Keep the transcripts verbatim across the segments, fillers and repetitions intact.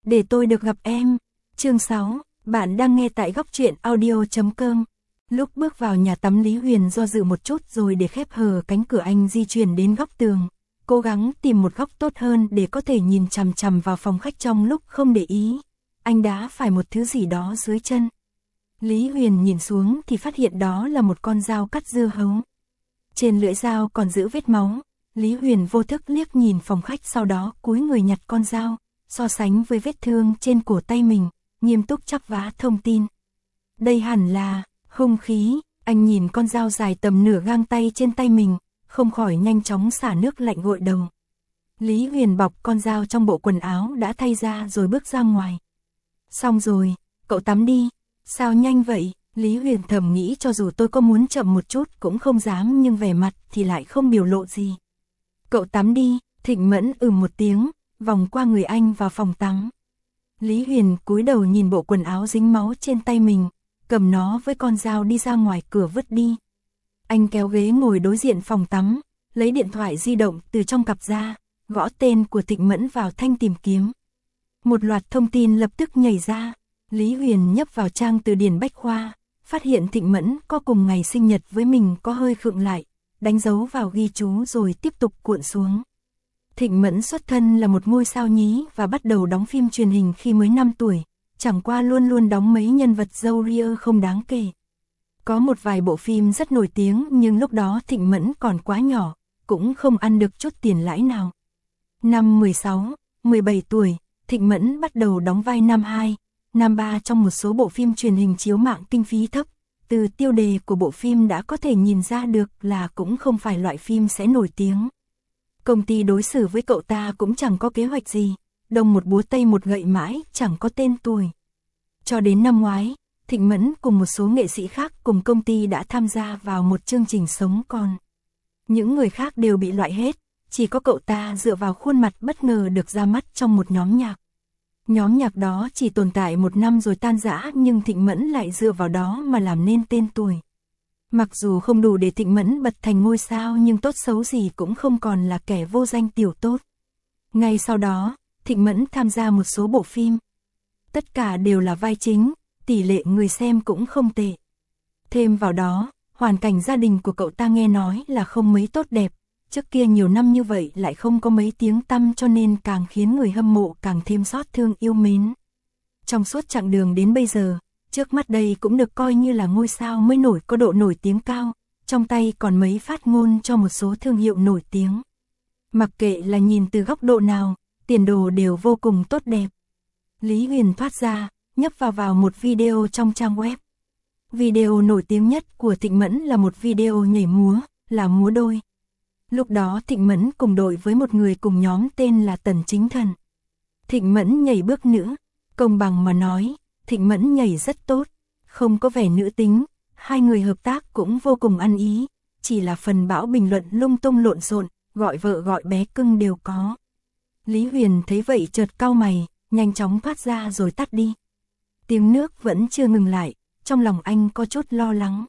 để tôi được gặp em. Chương sáu, bạn đang nghe tại góc truyện audio chấm com. Lúc bước vào nhà tắm Lý Huyền do dự một chút rồi để khép hờ cánh cửa, anh di chuyển đến góc tường, cố gắng tìm một góc tốt hơn để có thể nhìn chằm chằm vào phòng khách. Trong lúc không để ý, anh đá phải một thứ gì đó dưới chân. Lý Huyền nhìn xuống thì phát hiện đó là một con dao cắt dưa hấu. Trên lưỡi dao còn giữ vết máu. Lý Huyền vô thức liếc nhìn phòng khách, sau đó cúi người nhặt con dao, so sánh với vết thương trên cổ tay mình, nghiêm túc chắp vá thông tin. Đây hẳn là hung khí. Anh nhìn con dao dài tầm nửa gang tay trên tay mình, không khỏi nhanh chóng xả nước lạnh gội đầu. Lý Huyền bọc con dao trong bộ quần áo đã thay ra rồi bước ra ngoài. Xong rồi, cậu tắm đi. Sao nhanh vậy? Lý Huyền thầm nghĩ, cho dù tôi có muốn chậm một chút cũng không dám, nhưng vẻ mặt thì lại không biểu lộ gì. Cậu tắm đi. Thịnh Mẫn ừm một tiếng, vòng qua người anh vào phòng tắm. Lý Huyền cúi đầu nhìn bộ quần áo dính máu trên tay mình, cầm nó với con dao đi ra ngoài cửa vứt đi. Anh kéo ghế ngồi đối diện phòng tắm, lấy điện thoại di động từ trong cặp ra, gõ tên của Thịnh Mẫn vào thanh tìm kiếm. Một loạt thông tin lập tức nhảy ra. Lý Huyền nhấp vào trang từ điển bách khoa, phát hiện Thịnh Mẫn có cùng ngày sinh nhật với mình, có hơi khựng lại, đánh dấu vào ghi chú rồi tiếp tục cuộn xuống. Thịnh Mẫn xuất thân là một ngôi sao nhí và bắt đầu đóng phim truyền hình khi mới năm tuổi, chẳng qua luôn luôn đóng mấy nhân vật râu ria không đáng kể. Có một vài bộ phim rất nổi tiếng nhưng lúc đó Thịnh Mẫn còn quá nhỏ, cũng không ăn được chút tiền lãi nào. Năm mười sáu, mười bảy tuổi, Thịnh Mẫn bắt đầu đóng vai nam hai, nam ba trong một số bộ phim truyền hình chiếu mạng kinh phí thấp. Từ tiêu đề của bộ phim đã có thể nhìn ra được là cũng không phải loại phim sẽ nổi tiếng. Công ty đối xử với cậu ta cũng chẳng có kế hoạch gì, đông một búa tây một gậy mãi chẳng có tên tuổi. Cho đến năm ngoái, Thịnh Mẫn cùng một số nghệ sĩ khác cùng công ty đã tham gia vào một chương trình sống còn. Những người khác đều bị loại hết, chỉ có cậu ta dựa vào khuôn mặt bất ngờ được ra mắt trong một nhóm nhạc. Nhóm nhạc đó chỉ tồn tại một năm rồi tan rã, nhưng Thịnh Mẫn lại dựa vào đó mà làm nên tên tuổi. Mặc dù không đủ để Thịnh Mẫn bật thành ngôi sao, nhưng tốt xấu gì cũng không còn là kẻ vô danh tiểu tốt. Ngay sau đó, Thịnh Mẫn tham gia một số bộ phim. Tất cả đều là vai chính, tỷ lệ người xem cũng không tệ. Thêm vào đó, hoàn cảnh gia đình của cậu ta nghe nói là không mấy tốt đẹp. Trước kia nhiều năm như vậy lại không có mấy tiếng tăm, cho nên càng khiến người hâm mộ càng thêm xót thương yêu mến. Trong suốt chặng đường đến bây giờ, trước mắt đây cũng được coi như là ngôi sao mới nổi, có độ nổi tiếng cao, trong tay còn mấy phát ngôn cho một số thương hiệu nổi tiếng. Mặc kệ là nhìn từ góc độ nào, tiền đồ đều vô cùng tốt đẹp. Lý Huyền thoát ra, nhấp vào vào một video trong trang web. Video nổi tiếng nhất của Thịnh Mẫn là một video nhảy múa, là múa đôi. Lúc đó Thịnh Mẫn cùng đội với một người cùng nhóm tên là Tần Chính Thần. Thịnh Mẫn nhảy bước nữ, công bằng mà nói, Thịnh Mẫn nhảy rất tốt, không có vẻ nữ tính, hai người hợp tác cũng vô cùng ăn ý, chỉ là phần bão bình luận lung tung lộn xộn, gọi vợ gọi bé cưng đều có. Lý Huyền thấy vậy chợt cau mày, nhanh chóng thoát ra rồi tắt đi. Tiếng nước vẫn chưa ngừng lại, trong lòng anh có chút lo lắng.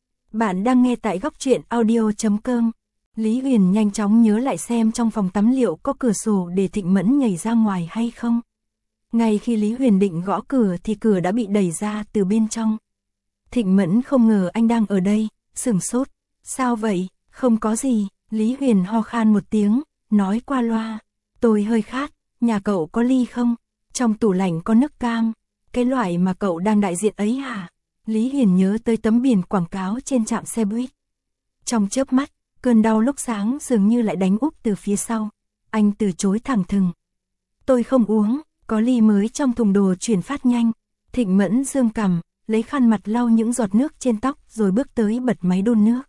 Bạn đang nghe tại góc truyện audio chấm com. Lý Huyền nhanh chóng nhớ lại xem trong phòng tắm liệu có cửa sổ để Thịnh Mẫn nhảy ra ngoài hay không. Ngay khi Lý Huyền định gõ cửa thì cửa đã bị đẩy ra từ bên trong. Thịnh Mẫn không ngờ anh đang ở đây, sửng sốt. Sao vậy? Không có gì. Lý Huyền ho khan một tiếng, nói qua loa. Tôi hơi khát, nhà cậu có ly không? Trong tủ lạnh có nước cam. Cái loại mà cậu đang đại diện ấy hả? Lý Huyền nhớ tới tấm biển quảng cáo trên trạm xe buýt. Trong chớp mắt, cơn đau lúc sáng dường như lại đánh úp từ phía sau. Anh từ chối thẳng thừng. Tôi không uống, có ly mới trong thùng đồ chuyển phát nhanh. Thịnh Mẫn giương cằm, lấy khăn mặt lau những giọt nước trên tóc rồi bước tới bật máy đun nước.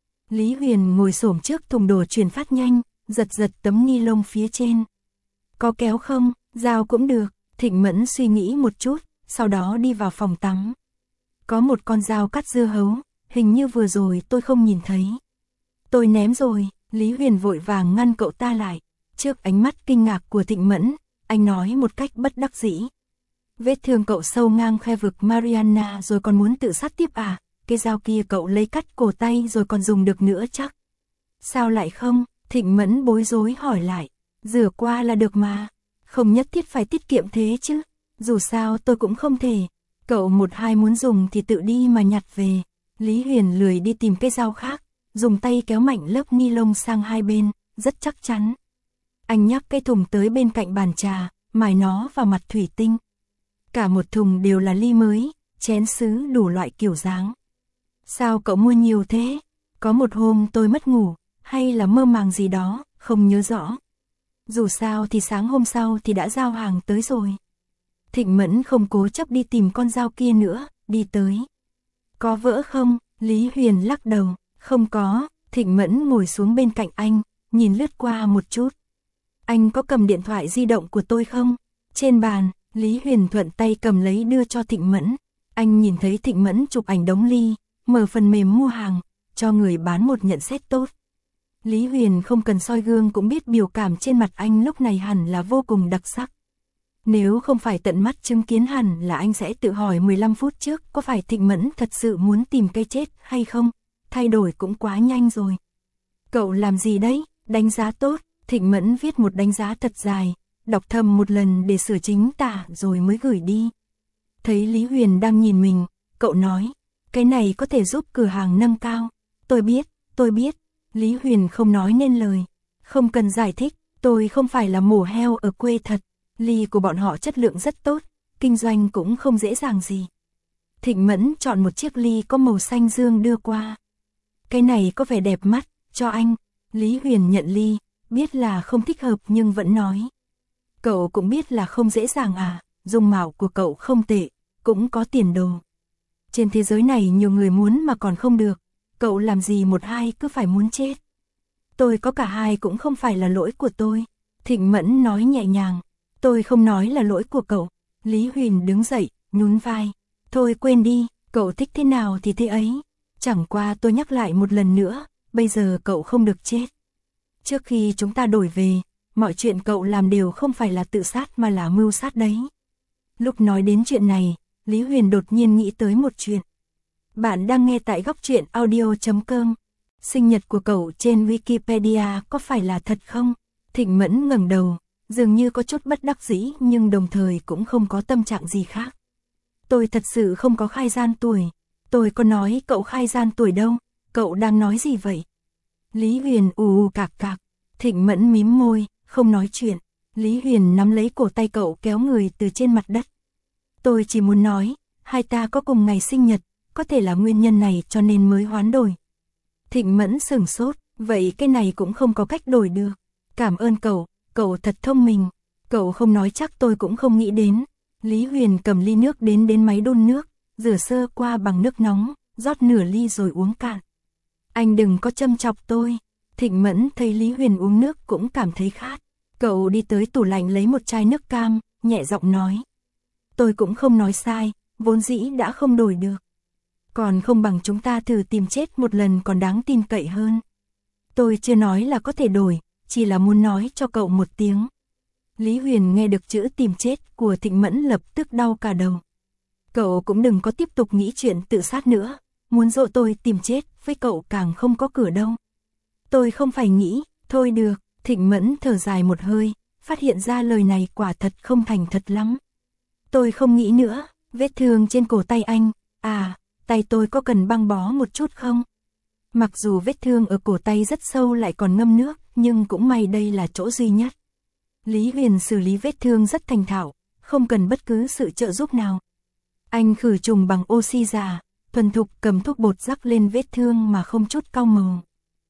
Lý Huyền ngồi xổm trước thùng đồ chuyển phát nhanh, giật giật tấm ni lông phía trên. Có kéo không? Dao cũng được. Thịnh Mẫn suy nghĩ một chút, sau đó đi vào phòng tắm. Có một con dao cắt dưa hấu, hình như vừa rồi tôi không nhìn thấy. Tôi ném rồi. Lý Huyền vội vàng ngăn cậu ta lại. Trước ánh mắt kinh ngạc của Thịnh Mẫn, anh nói một cách bất đắc dĩ. Vết thương cậu sâu ngang khe vực Mariana rồi còn muốn tự sát tiếp à? Cái dao kia cậu lấy cắt cổ tay rồi còn dùng được nữa chắc. Sao lại không? Thịnh Mẫn bối rối hỏi lại. Rửa qua là được mà. Không nhất thiết phải tiết kiệm thế chứ, dù sao tôi cũng không thể. Cậu một hai muốn dùng thì tự đi mà nhặt về. Lý Huyền lười đi tìm cái dao khác, dùng tay kéo mạnh lớp ni lông sang hai bên, rất chắc chắn. Anh nhắc cái thùng tới bên cạnh bàn trà, mài nó vào mặt thủy tinh. Cả một thùng đều là ly mới, chén sứ đủ loại kiểu dáng. Sao cậu mua nhiều thế? Có một hôm tôi mất ngủ, hay là mơ màng gì đó, không nhớ rõ. Dù sao thì sáng hôm sau thì đã giao hàng tới rồi. Thịnh Mẫn không cố chấp đi tìm con dao kia nữa, đi tới. Có vỡ không? Lý Huyền lắc đầu, không có. Thịnh Mẫn ngồi xuống bên cạnh anh, nhìn lướt qua một chút. Anh có cầm điện thoại di động của tôi không? Trên bàn, Lý Huyền thuận tay cầm lấy đưa cho Thịnh Mẫn. Anh nhìn thấy Thịnh Mẫn chụp ảnh đống ly, mở phần mềm mua hàng, cho người bán một nhận xét tốt. Lý Huyền không cần soi gương cũng biết biểu cảm trên mặt anh lúc này hẳn là vô cùng đặc sắc. Nếu không phải tận mắt chứng kiến hẳn là anh sẽ tự hỏi mười lăm phút trước có phải Thịnh Mẫn thật sự muốn tìm cái chết hay không, thay đổi cũng quá nhanh rồi. Cậu làm gì đấy? Đánh giá tốt. Thịnh Mẫn viết một đánh giá thật dài, đọc thầm một lần để sửa chính tả rồi mới gửi đi. Thấy Lý Huyền đang nhìn mình, cậu nói, cái này có thể giúp cửa hàng nâng cao. Tôi biết, tôi biết. Lý Huyền không nói nên lời. Không cần giải thích, tôi không phải là mổ heo ở quê thật. Ly của bọn họ chất lượng rất tốt, kinh doanh cũng không dễ dàng gì. Thịnh Mẫn chọn một chiếc ly có màu xanh dương đưa qua. Cái này có vẻ đẹp mắt, cho anh. Lý Huyền nhận ly, biết là không thích hợp nhưng vẫn nói. Cậu cũng biết là không dễ dàng à, dung mạo của cậu không tệ, cũng có tiền đồ. Trên thế giới này nhiều người muốn mà còn không được, cậu làm gì một hai cứ phải muốn chết. Tôi có cả hai cũng không phải là lỗi của tôi. Thịnh Mẫn nói nhẹ nhàng. Tôi không nói là lỗi của cậu. Lý Huyền đứng dậy, nhún vai. Thôi quên đi, cậu thích thế nào thì thế ấy. Chẳng qua tôi nhắc lại một lần nữa, bây giờ cậu không được chết. Trước khi chúng ta đổi về, mọi chuyện cậu làm đều không phải là tự sát mà là mưu sát đấy. Lúc nói đến chuyện này, Lý Huyền đột nhiên nghĩ tới một chuyện. Bạn đang nghe tại góc truyện audio chấm com. Sinh nhật của cậu trên Wikipedia có phải là thật không? Thịnh Mẫn ngẩng đầu, dường như có chút bất đắc dĩ nhưng đồng thời cũng không có tâm trạng gì khác. Tôi thật sự không có khai gian tuổi. Tôi có nói cậu khai gian tuổi đâu, cậu đang nói gì vậy? Lý Huyền ù ù cạc cạc. Thịnh Mẫn mím môi, không nói chuyện. Lý Huyền nắm lấy cổ tay cậu kéo người từ trên mặt đất. Tôi chỉ muốn nói, hai ta có cùng ngày sinh nhật, có thể là nguyên nhân này cho nên mới hoán đổi. Thịnh Mẫn sửng sốt, vậy cái này cũng không có cách đổi được. Cảm ơn cậu, cậu thật thông minh. Cậu không nói chắc tôi cũng không nghĩ đến. Lý Huyền cầm ly nước đến đến máy đun nước, rửa sơ qua bằng nước nóng, rót nửa ly rồi uống cạn. Anh đừng có châm chọc tôi. Thịnh Mẫn thấy Lý Huyền uống nước cũng cảm thấy khát. Cậu đi tới tủ lạnh lấy một chai nước cam, nhẹ giọng nói. Tôi cũng không nói sai, vốn dĩ đã không đổi được. Còn không bằng chúng ta thử tìm chết một lần còn đáng tin cậy hơn. Tôi chưa nói là có thể đổi, chỉ là muốn nói cho cậu một tiếng. Lý Huyền nghe được chữ tìm chết của Thịnh Mẫn lập tức đau cả đầu. Cậu cũng đừng có tiếp tục nghĩ chuyện tự sát nữa, muốn dỗ tôi tìm chết với cậu càng không có cửa đâu. Tôi không phải nghĩ, thôi được. Thịnh Mẫn thở dài một hơi, phát hiện ra lời này quả thật không thành thật lắm. Tôi không nghĩ nữa, vết thương trên cổ tay anh, à, tay tôi có cần băng bó một chút không? Mặc dù vết thương ở cổ tay rất sâu lại còn ngâm nước, nhưng cũng may đây là chỗ duy nhất. Lý Huyền xử lý vết thương rất thành thạo, không cần bất cứ sự trợ giúp nào. Anh khử trùng bằng oxy già, thuần thục cầm thuốc bột rắc lên vết thương mà không chút cau màu.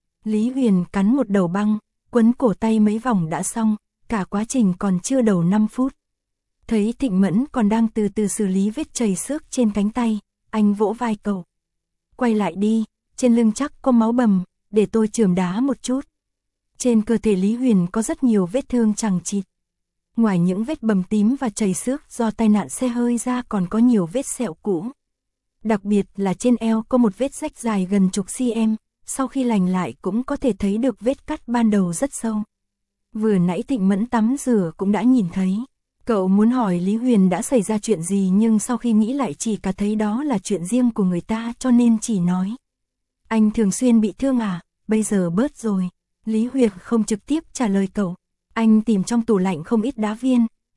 Lý Huyền cắn một đầu băng, quấn cổ tay mấy vòng đã xong, cả quá trình còn chưa đầu năm phút. Thấy Thịnh Mẫn còn đang từ từ xử lý vết chảy xước trên cánh tay, anh vỗ vai cậu. Quay lại đi, trên lưng chắc có máu bầm, để tôi chườm đá một chút. Trên cơ thể Lý Huyền có rất nhiều vết thương chằng chịt. Ngoài những vết bầm tím và chảy xước do tai nạn xe hơi ra còn có nhiều vết sẹo cũ. Đặc biệt là trên eo có một vết rách dài gần chục cm, sau khi lành lại cũng có thể thấy được vết cắt ban đầu rất sâu. Vừa nãy Thịnh Mẫn tắm rửa cũng đã nhìn thấy. Cậu muốn hỏi Lý Huyền đã xảy ra chuyện gì nhưng sau khi nghĩ lại chỉ cả thấy đó là chuyện riêng của người ta cho nên chỉ nói. Anh thường xuyên bị thương à, bây giờ bớt rồi. Lý Huyền không trực tiếp trả lời cậu. Anh tìm trong tủ lạnh không ít đá viên,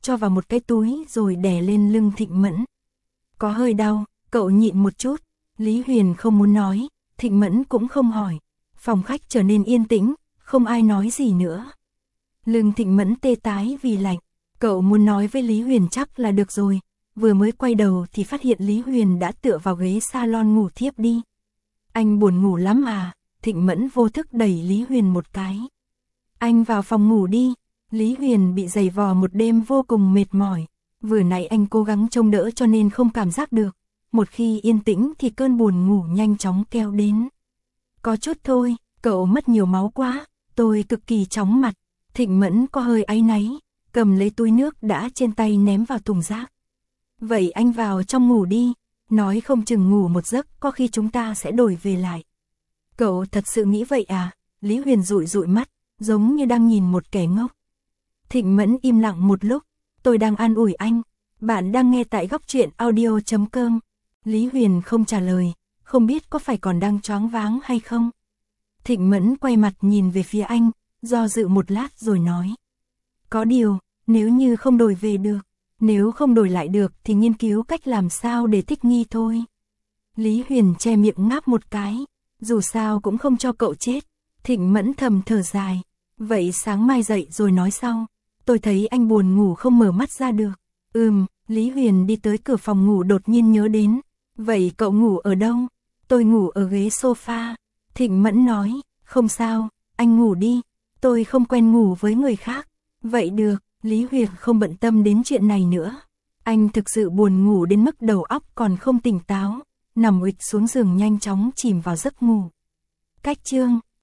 cho vào một cái túi rồi đè lên lưng Thịnh Mẫn. Có hơi đau, cậu nhịn một chút. Lý Huyền không muốn nói, Thịnh Mẫn cũng không hỏi. Phòng khách trở nên yên tĩnh, không ai nói gì nữa. Lưng Thịnh Mẫn tê tái vì lạnh, cậu muốn nói với Lý Huyền chắc là được rồi. Vừa mới quay đầu thì phát hiện Lý Huyền đã tựa vào ghế salon ngủ thiếp đi. Anh buồn ngủ lắm à? Thịnh Mẫn vô thức đẩy Lý Huyền một cái. Anh vào phòng ngủ đi. Lý Huyền bị giày vò một đêm vô cùng mệt mỏi. Vừa nãy anh cố gắng trông đỡ cho nên không cảm giác được. Một khi yên tĩnh thì cơn buồn ngủ nhanh chóng kéo đến. Có chút thôi, cậu mất nhiều máu quá. Tôi cực kỳ chóng mặt. Thịnh Mẫn có hơi áy náy, cầm lấy túi nước đã trên tay ném vào thùng rác. Vậy anh vào trong ngủ đi. Nói không chừng ngủ một giấc có khi chúng ta sẽ đổi về lại. Cậu thật sự nghĩ vậy à? Lý Huyền dụi dụi mắt, giống như đang nhìn một kẻ ngốc. Thịnh Mẫn im lặng một lúc. Tôi đang an ủi anh. Bạn đang nghe tại góc truyện audio chấm com. Lý Huyền không trả lời, không biết có phải còn đang choáng váng hay không. Thịnh Mẫn quay mặt nhìn về phía anh, do dự một lát rồi nói. Có điều, nếu như không đổi về được, nếu không đổi lại được thì nghiên cứu cách làm sao để thích nghi thôi. Lý Huyền che miệng ngáp một cái, dù sao cũng không cho cậu chết. Thịnh Mẫn thầm thở dài, vậy sáng mai dậy rồi nói sau. Tôi thấy anh buồn ngủ không mở mắt ra được. Ừm, Lý Huyền đi tới cửa phòng ngủ đột nhiên nhớ đến. Vậy cậu ngủ ở đâu? Tôi ngủ ở ghế sofa. Thịnh Mẫn nói, không sao, anh ngủ đi. Tôi không quen ngủ với người khác. Vậy được, Lý Huyền không bận tâm đến chuyện này nữa. Anh thực sự buồn ngủ đến mức đầu óc còn không tỉnh táo. Nằm ụịch xuống giường nhanh chóng chìm vào giấc ngủ. Cách chương